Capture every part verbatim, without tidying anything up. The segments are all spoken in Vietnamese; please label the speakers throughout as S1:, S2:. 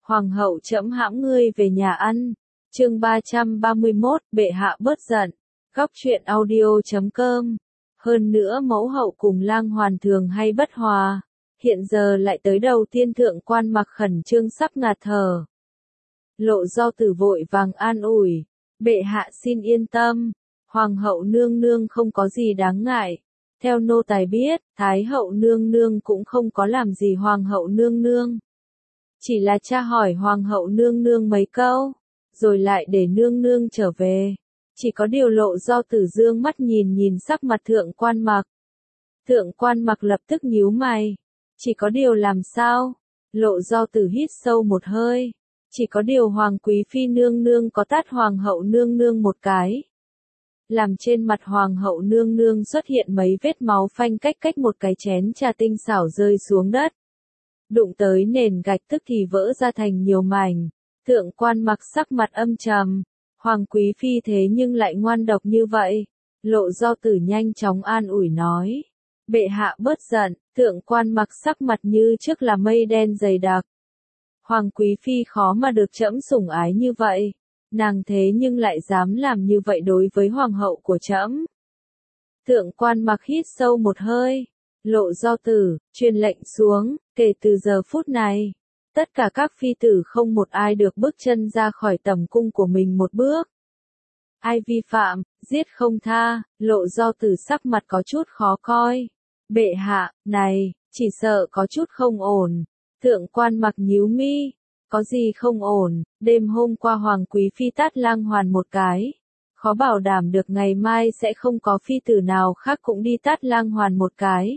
S1: Hoàng hậu trẫm hãm ngươi về nhà ăn. Chương ba trăm ba mươi mốt, bệ hạ bớt giận. Góc truyện audio chấm com. Hơn nữa mẫu hậu cùng lang hoàn thường hay bất hòa, hiện giờ lại tới đầu tiên thượng quan Mặc khẩn trương sắp ngạt thở. Lộ Do Tử vội vàng an ủi, bệ hạ xin yên tâm, hoàng hậu nương nương không có gì đáng ngại. Theo nô tài biết, thái hậu nương nương cũng không có làm gì hoàng hậu nương nương. Chỉ là tra hỏi hoàng hậu nương nương mấy câu, rồi lại để nương nương trở về. Chỉ có điều Lộ Do Tử dương mắt nhìn nhìn sắc mặt thượng quan Mặc. Thượng quan Mặc lập tức nhíu mày. Chỉ có điều làm sao? Lộ Do Tử hít sâu một hơi. Chỉ có điều hoàng quý phi nương nương có tát hoàng hậu nương nương một cái, làm trên mặt hoàng hậu nương nương xuất hiện mấy vết máu phanh cách cách một cái chén trà tinh xảo rơi xuống đất. Đụng tới nền gạch tức thì vỡ ra thành nhiều mảnh. Thượng quan Mặc sắc mặt âm trầm. Hoàng quý phi thế nhưng lại ngoan độc như vậy. Lộ Do Tử nhanh chóng an ủi nói. Bệ hạ bớt giận. Thượng quan Mặc sắc mặt như trước là mây đen dày đặc. Hoàng quý phi khó mà được trẫm sủng ái như vậy. Nàng thế nhưng lại dám làm như vậy đối với hoàng hậu của trẫm. Thượng quan Mặc hít sâu một hơi. Lộ Do Tử, truyền lệnh xuống, kể từ giờ phút này, tất cả các phi tử không một ai được bước chân ra khỏi tầm cung của mình một bước. Ai vi phạm, giết không tha. Lộ Do Tử sắc mặt có chút khó coi. Bệ hạ, này, chỉ sợ có chút không ổn. Thượng quan Mặc nhíu mi. Có gì không ổn? Đêm hôm qua hoàng quý phi tát lang hoàn một cái. Khó bảo đảm được ngày mai sẽ không có phi tử nào khác cũng đi tát lang hoàn một cái.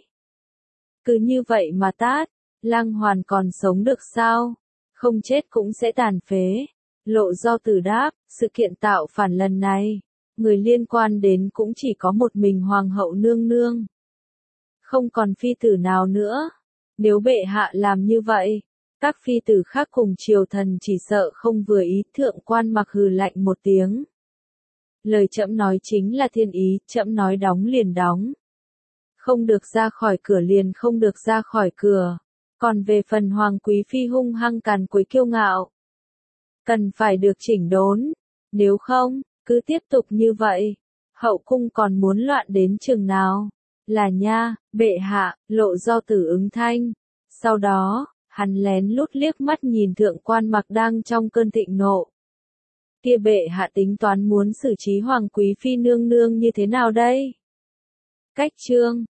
S1: Cứ như vậy mà tát, lang hoàn còn sống được sao? Không chết cũng sẽ tàn phế. Lộ Do Tử đáp, sự kiện tạo phản lần này, người liên quan đến cũng chỉ có một mình hoàng hậu nương nương. Không còn phi tử nào nữa. Nếu bệ hạ làm như vậy, các phi tử khác cùng triều thần chỉ sợ không vừa ý. Thượng quan Mặc hừ lạnh một tiếng. Lời trẫm nói chính là thiên ý, trẫm nói đóng liền đóng. Không được ra khỏi cửa liền không được ra khỏi cửa. Còn về phần hoàng quý phi hung hăng càn quấy kiêu ngạo, cần phải được chỉnh đốn. Nếu không, cứ tiếp tục như vậy, hậu cung còn muốn loạn đến chừng nào? Là nha, bệ hạ. Lộ Do Tử ứng thanh. Sau đó, hắn lén lút liếc mắt nhìn thượng quan Mặc đang trong cơn thịnh nộ. Kia bệ hạ tính toán muốn xử trí hoàng quý phi nương nương như thế nào đây? Cách chương